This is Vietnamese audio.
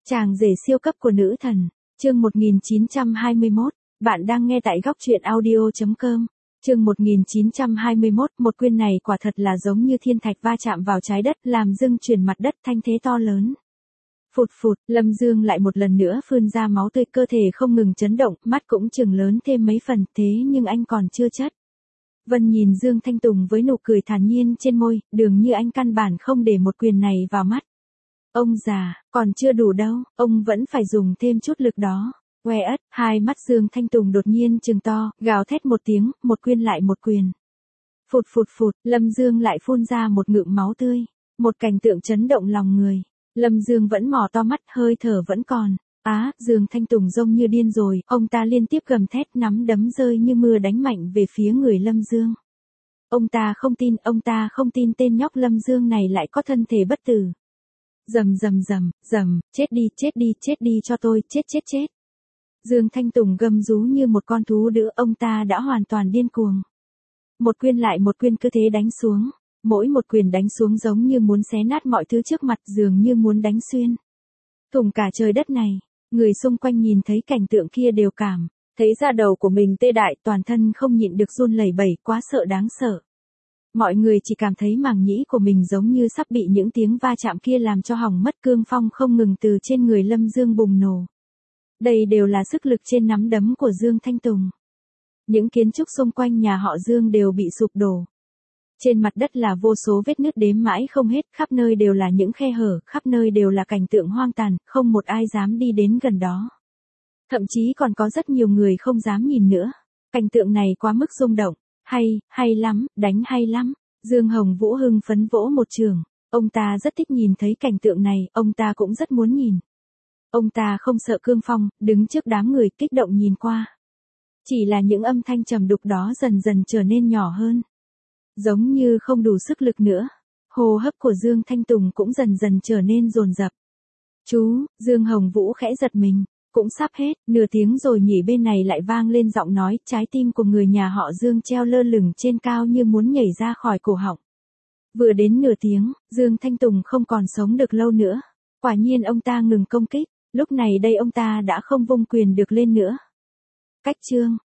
Chàng rể siêu cấp của nữ thần, chương 1921, bạn đang nghe tại góc truyện audio.com. Chương 1921, một quyên này quả thật là giống như thiên thạch va chạm vào trái đất, làm dưng chuyển mặt đất thanh thế to lớn. Phụt phụt, Lâm Dương lại một lần nữa phun ra máu tươi, cơ thể không ngừng chấn động, mắt cũng chừng lớn thêm mấy phần, thế nhưng anh còn chưa chất. Vân nhìn Dương Thanh Tùng với nụ cười thản nhiên trên môi, dường như anh căn bản không để một quyền này vào mắt. Ông già, còn chưa đủ đâu, ông vẫn phải dùng thêm chút lực đó. Oe ất, hai mắt Dương Thanh Tùng đột nhiên trừng to, gào thét một tiếng, một quyền lại một quyền. Phụt phụt phụt, Lâm Dương lại phun ra một ngụm máu tươi. Một cảnh tượng chấn động lòng người. Lâm Dương vẫn mò to mắt, hơi thở vẫn còn. Dương Thanh Tùng giống như điên rồi, ông ta liên tiếp gầm thét, nắm đấm rơi như mưa đánh mạnh về phía người Lâm Dương. Ông ta không tin tên nhóc Lâm Dương này lại có thân thể bất tử. Rầm, chết đi cho tôi, chết. Dương Thanh Tùng gầm rú như một con thú dữ, ông ta đã hoàn toàn điên cuồng. Một quyền lại một quyền cứ thế đánh xuống, mỗi một quyền đánh xuống giống như muốn xé nát mọi thứ trước mặt, dường như muốn đánh xuyên thủng cả trời đất này. Người xung quanh nhìn thấy cảnh tượng kia đều cảm thấy da đầu của mình tê dại, toàn thân không nhịn được run lẩy bẩy, quá sợ đáng sợ. Mọi người chỉ cảm thấy màng nhĩ của mình giống như sắp bị những tiếng va chạm kia làm cho hỏng mất, cương phong không ngừng từ trên người Lâm Dương bùng nổ. Đây đều là sức lực trên nắm đấm của Dương Thanh Tùng. Những kiến trúc xung quanh nhà họ Dương đều bị sụp đổ. Trên mặt đất là vô số vết nứt đếm mãi không hết, khắp nơi đều là những khe hở, khắp nơi đều là cảnh tượng hoang tàn, không một ai dám đi đến gần đó. Thậm chí còn có rất nhiều người không dám nhìn nữa. Cảnh tượng này quá mức rung động. Hay lắm, đánh hay lắm. Dương Hồng Vũ hưng phấn vỗ một trường. Ông ta rất thích nhìn thấy cảnh tượng này, ông ta cũng rất muốn nhìn. Ông ta không sợ cương phong, đứng trước đám người kích động nhìn qua. Chỉ là những âm thanh trầm đục đó dần dần trở nên nhỏ hơn. Giống như không đủ sức lực nữa. Hô hấp của Dương Thanh Tùng cũng dần dần trở nên dồn dập. Chú, Dương Hồng Vũ khẽ giật mình. Cũng sắp hết, nửa tiếng rồi nhỉ, bên này lại vang lên giọng nói, trái tim của người nhà họ Dương treo lơ lửng trên cao như muốn nhảy ra khỏi cổ họng. Vừa đến nửa tiếng, Dương Thanh Tùng không còn sống được lâu nữa. Quả nhiên ông ta ngừng công kích, lúc này đây ông ta đã không vung quyền được lên nữa. Cách chương.